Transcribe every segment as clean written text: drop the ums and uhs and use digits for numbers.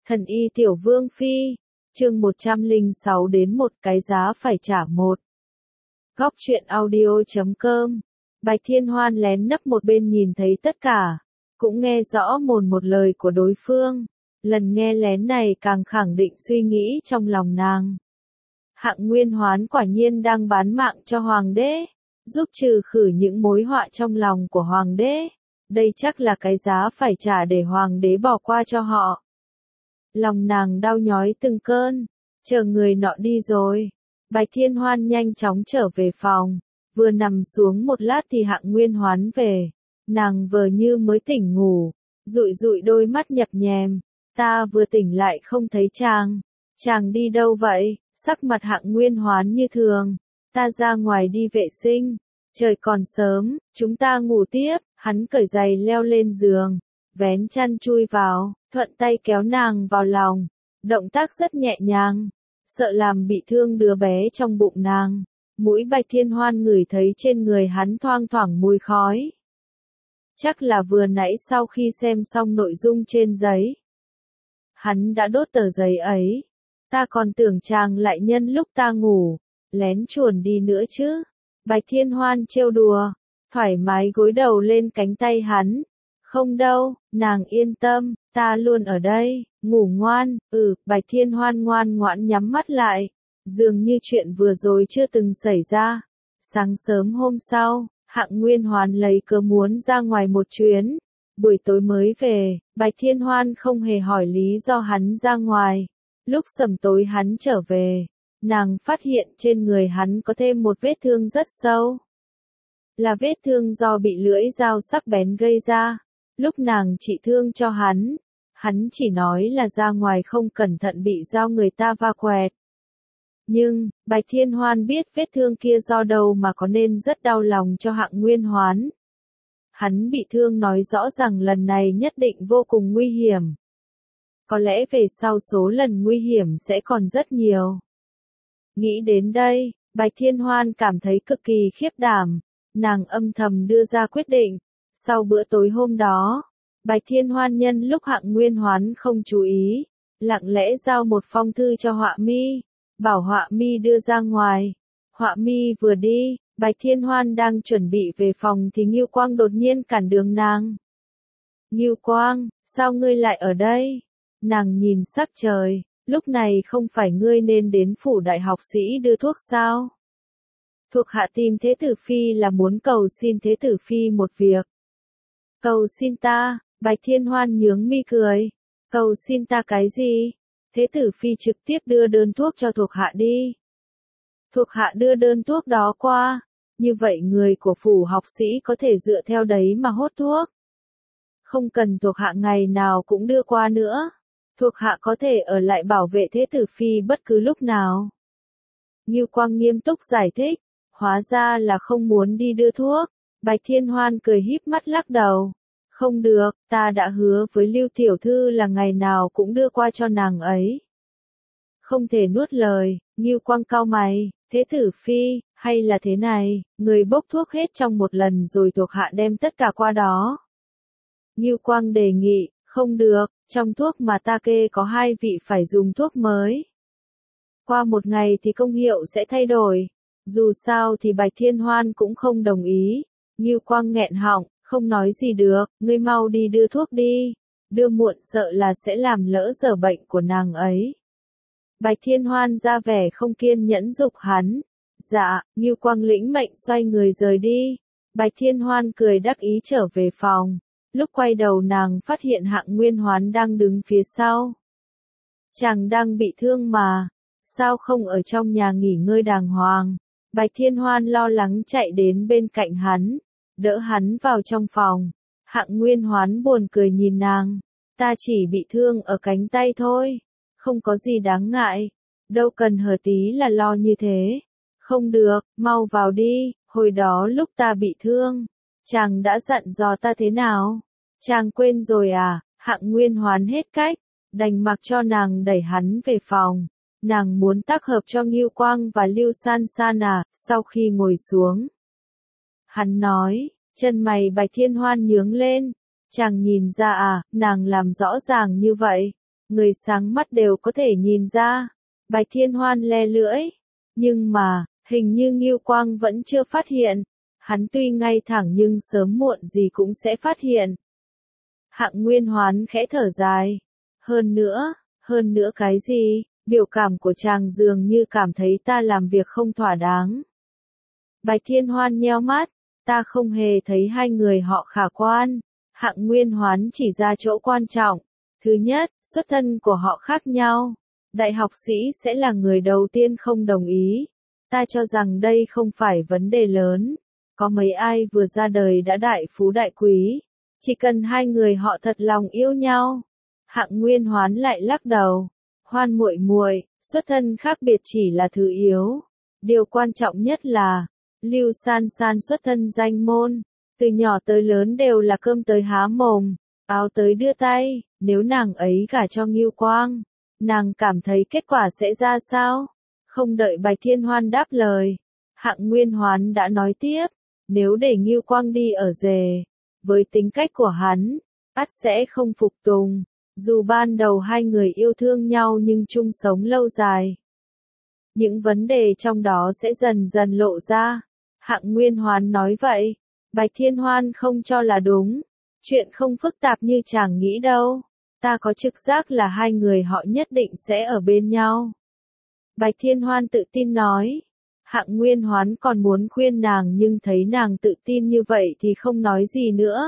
Thần y tiểu vương phi, chương 106 đến một cái giá phải trả một. Góc truyện audio.com. Bạch Thiên Hoan lén nấp một bên nhìn thấy tất cả, cũng nghe rõ một lời của đối phương. Lần nghe lén này càng khẳng định suy nghĩ trong lòng nàng. Hạng Nguyên Hoán quả nhiên đang bán mạng cho hoàng đế, giúp trừ khử những mối họa trong lòng của hoàng đế. Đây chắc là cái giá phải trả để hoàng đế bỏ qua cho họ. Lòng nàng đau nhói từng cơn, chờ người nọ đi rồi. Bạch Thiên Hoan nhanh chóng trở về phòng, vừa nằm xuống một lát thì Hạng Nguyên Hoán về. Nàng vờ như mới tỉnh ngủ, dụi dụi đôi mắt nhập nhèm. Ta vừa tỉnh lại không thấy chàng đi đâu vậy? Sắc mặt Hạng Nguyên Hoán như thường. Ta ra ngoài đi vệ sinh, trời còn sớm, chúng ta ngủ tiếp. Hắn cởi giày leo lên giường, vén chăn chui vào, thuận tay kéo nàng vào lòng, động tác rất nhẹ nhàng, sợ làm bị thương đứa bé trong bụng nàng. Mũi Bạch Thiên Hoan ngửi thấy trên người hắn thoang thoảng mùi khói. Chắc là vừa nãy sau khi xem xong nội dung trên giấy, hắn đã đốt tờ giấy ấy. Ta còn tưởng chàng lại nhân lúc ta ngủ, lén chuồn đi nữa chứ. Bạch Thiên Hoan trêu đùa, thoải mái gối đầu lên cánh tay hắn. Không đâu, nàng yên tâm, ta luôn ở đây, ngủ ngoan. Bạch Thiên Hoan ngoan ngoãn nhắm mắt lại, dường như chuyện vừa rồi chưa từng xảy ra. Sáng sớm hôm sau, Hạng Nguyên Hoán lấy cớ muốn ra ngoài một chuyến, buổi tối mới về. Bạch Thiên Hoan không hề hỏi lý do hắn ra ngoài. Lúc sẩm tối hắn trở về, nàng phát hiện trên người hắn có thêm một vết thương rất sâu. Là vết thương do bị lưỡi dao sắc bén gây ra. Lúc nàng trị thương cho hắn chỉ nói là ra ngoài không cẩn thận bị dao người ta va quẹt. Nhưng, Bạch Thiên Hoan biết vết thương kia do đâu mà có nên rất đau lòng cho Hạng Nguyên Hoán. Hắn bị thương nói rõ rằng lần này nhất định vô cùng nguy hiểm. Có lẽ về sau số lần nguy hiểm sẽ còn rất nhiều. Nghĩ đến đây, Bạch Thiên Hoan cảm thấy cực kỳ khiếp đảm. Nàng âm thầm đưa ra quyết định. Sau bữa tối hôm đó, Bạch Thiên Hoan nhân lúc Hạng Nguyên Hoán không chú ý, lặng lẽ giao một phong thư cho Họa Mi, bảo Họa Mi đưa ra ngoài. Họa Mi vừa đi, Bạch Thiên Hoan đang chuẩn bị về phòng thì Ngưu Quang đột nhiên cản đường nàng. Ngưu Quang, sao ngươi lại ở đây? Nàng nhìn sắc trời, lúc này không phải ngươi nên đến phủ đại học sĩ đưa thuốc sao? Thuộc hạ tìm Thế Tử Phi là muốn cầu xin Thế Tử Phi một việc. Cầu xin ta? Bạch Thiên Hoan nhướng mi cười. Cầu xin ta cái gì? Thế Tử Phi trực tiếp đưa đơn thuốc cho thuộc hạ đi. Thuộc hạ đưa đơn thuốc đó qua, như vậy người của phủ học sĩ có thể dựa theo đấy mà hốt thuốc. Không cần thuộc hạ ngày nào cũng đưa qua nữa. Thuộc hạ có thể ở lại bảo vệ Thế Tử Phi bất cứ lúc nào. Ngưu Quang nghiêm túc giải thích. Hóa ra là không muốn đi đưa thuốc. Bạch Thiên Hoan cười híp mắt lắc đầu. Không được, ta đã hứa với Lưu Tiểu Thư là ngày nào cũng đưa qua cho nàng ấy. Không thể nuốt lời. Ngưu Quang cau mày. Thế Tử Phi, hay là thế này, người bốc thuốc hết trong một lần rồi thuộc hạ đem tất cả qua đó. Ngưu Quang đề nghị. Không được, trong thuốc mà ta kê có 2 vị phải dùng thuốc mới. Qua một ngày thì công hiệu sẽ thay đổi. Dù sao thì Bạch Thiên Hoan cũng không đồng ý. Ngưu Quang nghẹn họng, không nói gì được. Ngươi mau đi đưa thuốc đi. Đưa muộn sợ là sẽ làm lỡ giờ bệnh của nàng ấy. Bạch Thiên Hoan ra vẻ không kiên nhẫn giục hắn. Dạ, Ngưu Quang lĩnh mệnh xoay người rời đi. Bạch Thiên Hoan cười đắc ý trở về phòng. Lúc quay đầu nàng phát hiện Hạng Nguyên Hoán đang đứng phía sau. Chàng đang bị thương mà. Sao không ở trong nhà nghỉ ngơi đàng hoàng? Bạch Thiên Hoan lo lắng chạy đến bên cạnh hắn, đỡ hắn vào trong phòng. Hạng Nguyên Hoán buồn cười nhìn nàng. Ta chỉ bị thương ở cánh tay thôi. Không có gì đáng ngại. Đâu cần hở tí là lo như thế. Không được, mau vào đi. Hồi đó lúc ta bị thương, chàng đã dặn dò ta thế nào? Chàng quên rồi à? Hạng Nguyên Hoán hết cách, đành mặc cho nàng đẩy hắn về phòng. Nàng muốn tác hợp cho Ngưu Quang và Lưu San San à? Sau khi ngồi xuống, hắn nói, chân mày Bạch Thiên Hoan nhướng lên. Chàng nhìn ra à? Nàng làm rõ ràng như vậy. người sáng mắt đều có thể nhìn ra. Bạch Thiên Hoan le lưỡi. Nhưng mà, hình như Ngưu Quang vẫn chưa phát hiện. Hắn tuy ngay thẳng nhưng sớm muộn gì cũng sẽ phát hiện. Hạng Nguyên Hoán khẽ thở dài. Hơn nữa cái gì? Biểu cảm của chàng dường như cảm thấy ta làm việc không thỏa đáng. Bạch Thiên Hoan nheo mắt, ta không hề thấy hai người họ khả quan. Hạng Nguyên Hoán chỉ ra chỗ quan trọng. Thứ nhất, xuất thân của họ khác nhau. Đại học sĩ sẽ là người đầu tiên không đồng ý. Ta cho rằng đây không phải vấn đề lớn. Có mấy ai vừa ra đời đã đại phú đại quý. Chỉ cần hai người họ thật lòng yêu nhau. Hạng Nguyên Hoán lại lắc đầu. Hoan muội muội, xuất thân khác biệt chỉ là thứ yếu. Điều quan trọng nhất là, Lưu San San xuất thân danh môn. Từ nhỏ tới lớn đều là cơm tới há mồm, áo tới đưa tay. Nếu nàng ấy gả cho Ngưu Quang, nàng cảm thấy kết quả sẽ ra sao? Không đợi Bạch Thiên Hoan đáp lời, Hạng Nguyên Hoán đã nói tiếp. Nếu để Ngưu Quang đi ở rể, với tính cách của hắn, ắt sẽ không phục tùng. Dù ban đầu hai người yêu thương nhau nhưng chung sống lâu dài, những vấn đề trong đó sẽ dần dần lộ ra. Hạng Nguyên Hoán nói vậy, Bạch Thiên Hoan không cho là đúng. Chuyện không phức tạp như chàng nghĩ đâu. Ta có trực giác là hai người họ nhất định sẽ ở bên nhau. Bạch Thiên Hoan tự tin nói. Hạng Nguyên Hoán còn muốn khuyên nàng nhưng thấy nàng tự tin như vậy thì không nói gì nữa.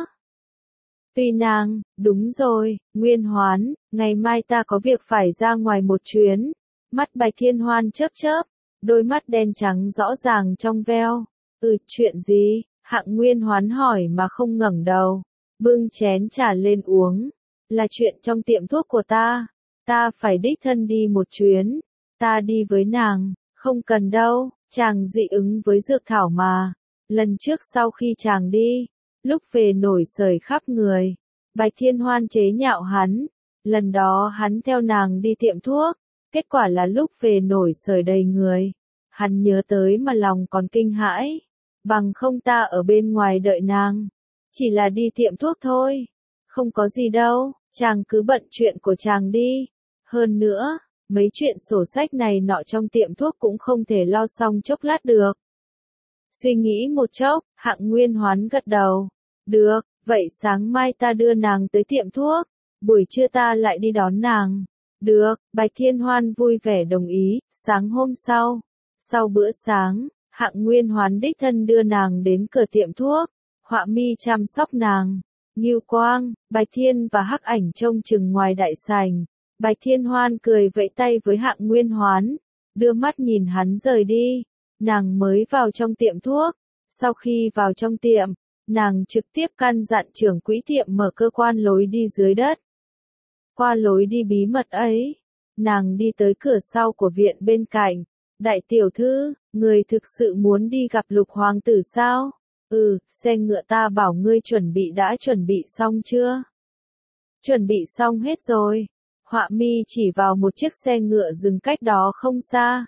Tuy nàng, đúng rồi, Nguyên Hoán, ngày mai ta có việc phải ra ngoài một chuyến. Mắt Bạch Thiên Hoan chớp chớp, đôi mắt đen trắng rõ ràng trong veo. Chuyện gì? Hạng Nguyên Hoán hỏi mà không ngẩng đầu. Bưng chén trà lên uống. Là chuyện trong tiệm thuốc của ta. Ta phải đích thân đi một chuyến. Ta đi với nàng. Không cần đâu, chàng dị ứng với dược thảo mà. Lần trước sau khi chàng đi, lúc về nổi sởi khắp người. Bạch Thiên Hoan chế nhạo hắn. Lần đó hắn theo nàng đi tiệm thuốc. Kết quả là lúc về nổi sởi đầy người. Hắn nhớ tới mà lòng còn kinh hãi. Bằng không ta ở bên ngoài đợi nàng. Chỉ là đi tiệm thuốc thôi. Không có gì đâu, chàng cứ bận chuyện của chàng đi. Hơn nữa, mấy chuyện sổ sách này nọ trong tiệm thuốc cũng không thể lo xong chốc lát được. Suy nghĩ một chốc, Hạng Nguyên Hoán gật đầu. Được, vậy sáng mai ta đưa nàng tới tiệm thuốc. Buổi trưa ta lại đi đón nàng. Được, Bạch Thiên Hoan vui vẻ đồng ý. Sáng hôm sau bữa sáng, Hạng Nguyên Hoán đích thân đưa nàng đến cửa tiệm thuốc. Họa mi chăm sóc nàng. Ngưu Quang, Bạch Thiên và Hắc Ảnh trông chừng ngoài đại sảnh. Bạch Thiên Hoan cười vẫy tay với Hạng Nguyên Hoán, đưa mắt nhìn hắn rời đi. Nàng mới vào trong tiệm thuốc. Sau khi vào trong tiệm, nàng trực tiếp căn dặn trưởng quỹ tiệm mở cơ quan lối đi dưới đất. Qua lối đi bí mật ấy, nàng đi tới cửa sau của viện bên cạnh. Đại tiểu thư, người thực sự muốn đi gặp Lục Hoàng tử sao? Xe ngựa ta bảo ngươi đã chuẩn bị xong chưa? Chuẩn bị xong hết rồi. Họa mi chỉ vào một chiếc xe ngựa dừng cách đó không xa.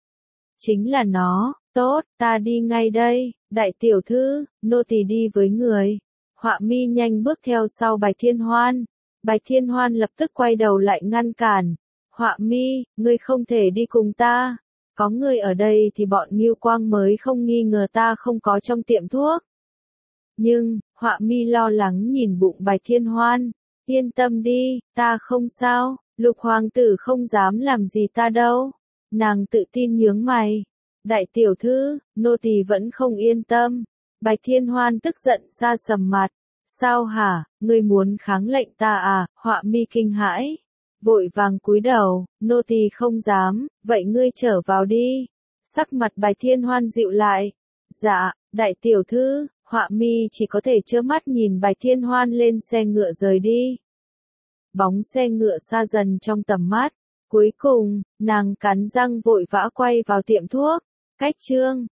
Chính là nó. Tốt, ta đi ngay đây. Đại tiểu thư, nô tỳ đi với người. Họa mi nhanh bước theo sau Bạch Thiên Hoan. Bạch Thiên Hoan lập tức quay đầu lại ngăn cản. Họa mi, ngươi không thể đi cùng ta. Có người ở đây thì bọn Ngưu Quang mới không nghi ngờ ta không có trong tiệm thuốc. Nhưng, Họa mi lo lắng nhìn bụng Bạch Thiên Hoan. Yên tâm đi, ta không sao, Lục Hoàng tử không dám làm gì ta đâu. Nàng tự tin nhướng mày. Đại tiểu thư, nô tỳ vẫn không yên tâm. Bạch Thiên Hoan tức giận sa sầm mặt. Sao hả, ngươi muốn kháng lệnh ta à? Họa mi kinh hãi. Vội vàng cúi đầu, nô tỳ không dám, vậy ngươi trở vào đi. Sắc mặt Bạch Thiên Hoan dịu lại. Dạ, đại tiểu thư. Họa mi chỉ có thể trơ mắt nhìn Bạch Thiên Hoan lên xe ngựa rời đi. Bóng xe ngựa xa dần trong tầm mắt. Cuối cùng, nàng cắn răng vội vã quay vào tiệm thuốc. Cách chương